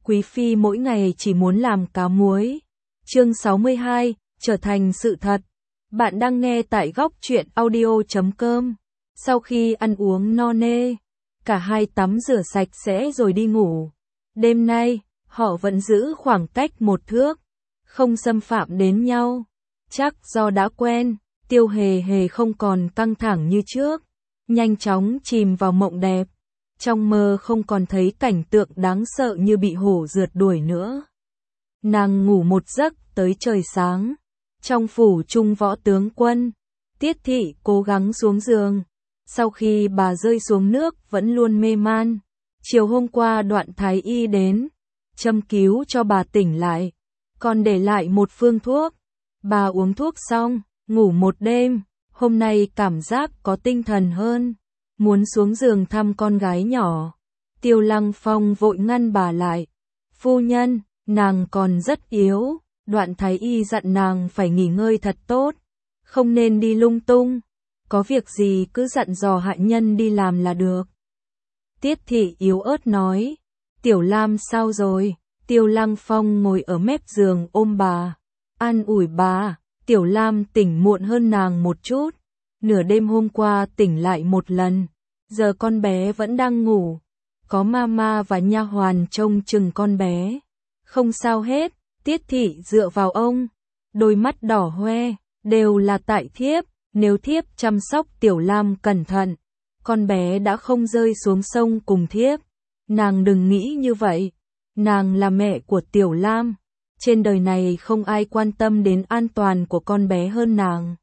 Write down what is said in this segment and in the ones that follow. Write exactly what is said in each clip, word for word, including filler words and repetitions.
Quý phi mỗi ngày chỉ muốn làm cá muối. Chương sáu mươi hai, trở thành sự thật. Bạn đang nghe tại góc truyện audio chấm com. Sau khi ăn uống no nê, cả hai tắm rửa sạch sẽ rồi đi ngủ. Đêm nay, họ vẫn giữ khoảng cách một thước, không xâm phạm đến nhau. Chắc do đã quen, Tiêu Hề Hề không còn căng thẳng như trước, nhanh chóng chìm vào mộng đẹp. Trong mơ không còn thấy cảnh tượng đáng sợ như bị hổ rượt đuổi nữa. Nàng ngủ một giấc tới trời sáng. Trong phủ trung võ tướng quân, Tiết Thị cố gắng xuống giường. Sau khi bà rơi xuống nước vẫn luôn mê man. Chiều hôm qua Đoạn Thái Y đến, châm cứu cho bà tỉnh lại, còn để lại một phương thuốc. Bà uống thuốc xong, ngủ một đêm, hôm nay cảm giác có tinh thần hơn, muốn xuống giường thăm con gái nhỏ. Tiêu Lăng Phong vội ngăn bà lại. Phu nhân, nàng còn rất yếu, Đoạn Thái Y dặn nàng phải nghỉ ngơi thật tốt, không nên đi lung tung, có việc gì cứ dặn dò hạ nhân đi làm là được. Tiết Thị yếu ớt nói. Tiểu Lam sao rồi? Tiêu Lăng Phong ngồi ở mép giường ôm bà, an ủi bà. Tiểu Lam tỉnh muộn hơn nàng một chút, nửa đêm hôm qua tỉnh lại một lần, giờ con bé vẫn đang ngủ, có mama và nha hoàn trông chừng con bé. Không sao hết. Tiết Thị dựa vào ông, đôi mắt đỏ hoe, đều là tại thiếp, nếu thiếp chăm sóc Tiểu Lam cẩn thận, con bé đã không rơi xuống sông cùng thiếp. Nàng đừng nghĩ như vậy, nàng là mẹ của Tiểu Lam, trên đời này không ai quan tâm đến an toàn của con bé hơn nàng.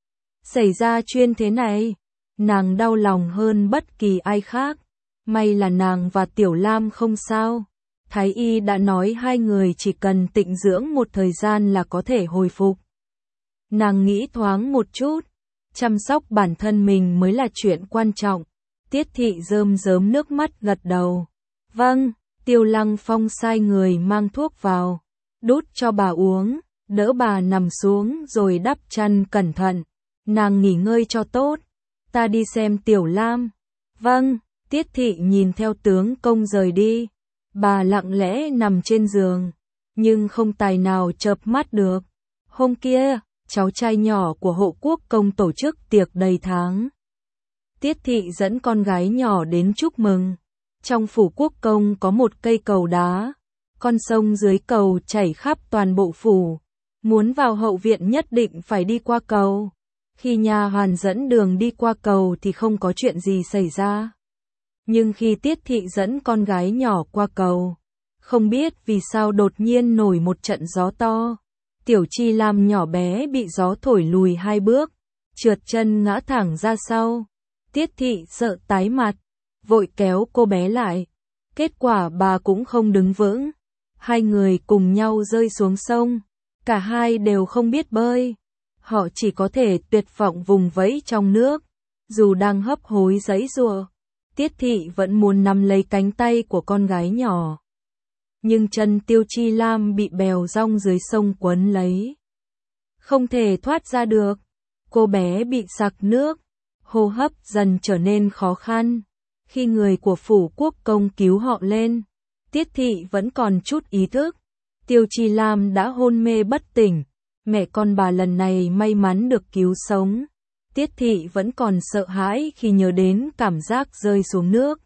Xảy ra chuyện thế này, nàng đau lòng hơn bất kỳ ai khác, may là nàng và Tiểu Lam không sao. Thái Y đã nói hai người chỉ cần tịnh dưỡng một thời gian là có thể hồi phục. Nàng nghĩ thoáng một chút, chăm sóc bản thân mình mới là chuyện quan trọng. Tiết Thị rơm rớm nước mắt gật đầu. Vâng. Tiêu Lăng Phong sai người mang thuốc vào, đút cho bà uống, đỡ bà nằm xuống rồi đắp chăn cẩn thận. Nàng nghỉ ngơi cho tốt, ta đi xem Tiểu Lam. Vâng. Tiết Thị nhìn theo tướng công rời đi. Bà lặng lẽ nằm trên giường, nhưng không tài nào chợp mắt được. Hôm kia, cháu trai nhỏ của Hộ Quốc công tổ chức tiệc đầy tháng. Tiết Thị dẫn con gái nhỏ đến chúc mừng. Trong phủ quốc công có một cây cầu đá, con sông dưới cầu chảy khắp toàn bộ phủ. Muốn vào hậu viện nhất định phải đi qua cầu. Khi nha hoàn dẫn đường đi qua cầu thì không có chuyện gì xảy ra. Nhưng khi Tiết Thị dẫn con gái nhỏ qua cầu, không biết vì sao đột nhiên nổi một trận gió to. Tiểu Chi Lam nhỏ bé bị gió thổi lùi hai bước, trượt chân ngã thẳng ra sau. Tiết Thị sợ tái mặt, vội kéo cô bé lại. Kết quả bà cũng không đứng vững. Hai người cùng nhau rơi xuống sông. Cả hai đều không biết bơi. Họ chỉ có thể tuyệt vọng vùng vẫy trong nước. Dù đang hấp hối giãy giụa, Tiết Thị vẫn muốn nắm lấy cánh tay của con gái nhỏ. Nhưng chân Tiêu Chi Lam bị bèo rong dưới sông quấn lấy, không thể thoát ra được. Cô bé bị sặc nước, hô hấp dần trở nên khó khăn. Khi người của phủ quốc công cứu họ lên, Tiết Thị vẫn còn chút ý thức. Tiêu Chi Lam đã hôn mê bất tỉnh. Mẹ con bà lần này may mắn được cứu sống. Tiết Thị vẫn còn sợ hãi khi nhớ đến cảm giác rơi xuống nước.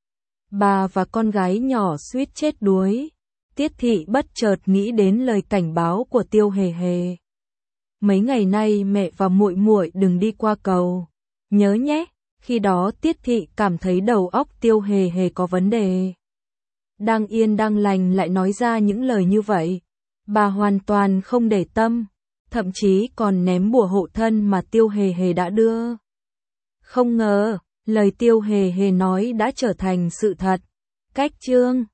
Bà và con gái nhỏ suýt chết đuối. Tiết Thị bất chợt nghĩ đến lời cảnh báo của Tiêu Hề Hề. Mấy ngày nay mẹ và muội muội đừng đi qua cầu, nhớ nhé. Khi đó Tiết Thị cảm thấy đầu óc Tiêu Hề Hề có vấn đề. Đang yên đang lành lại nói ra những lời như vậy. Bà hoàn toàn không để tâm, thậm chí còn ném bùa hộ thân mà Tiêu Hề Hề đã đưa. Không ngờ, lời Tiêu Hề Hề nói đã trở thành sự thật. Cách chương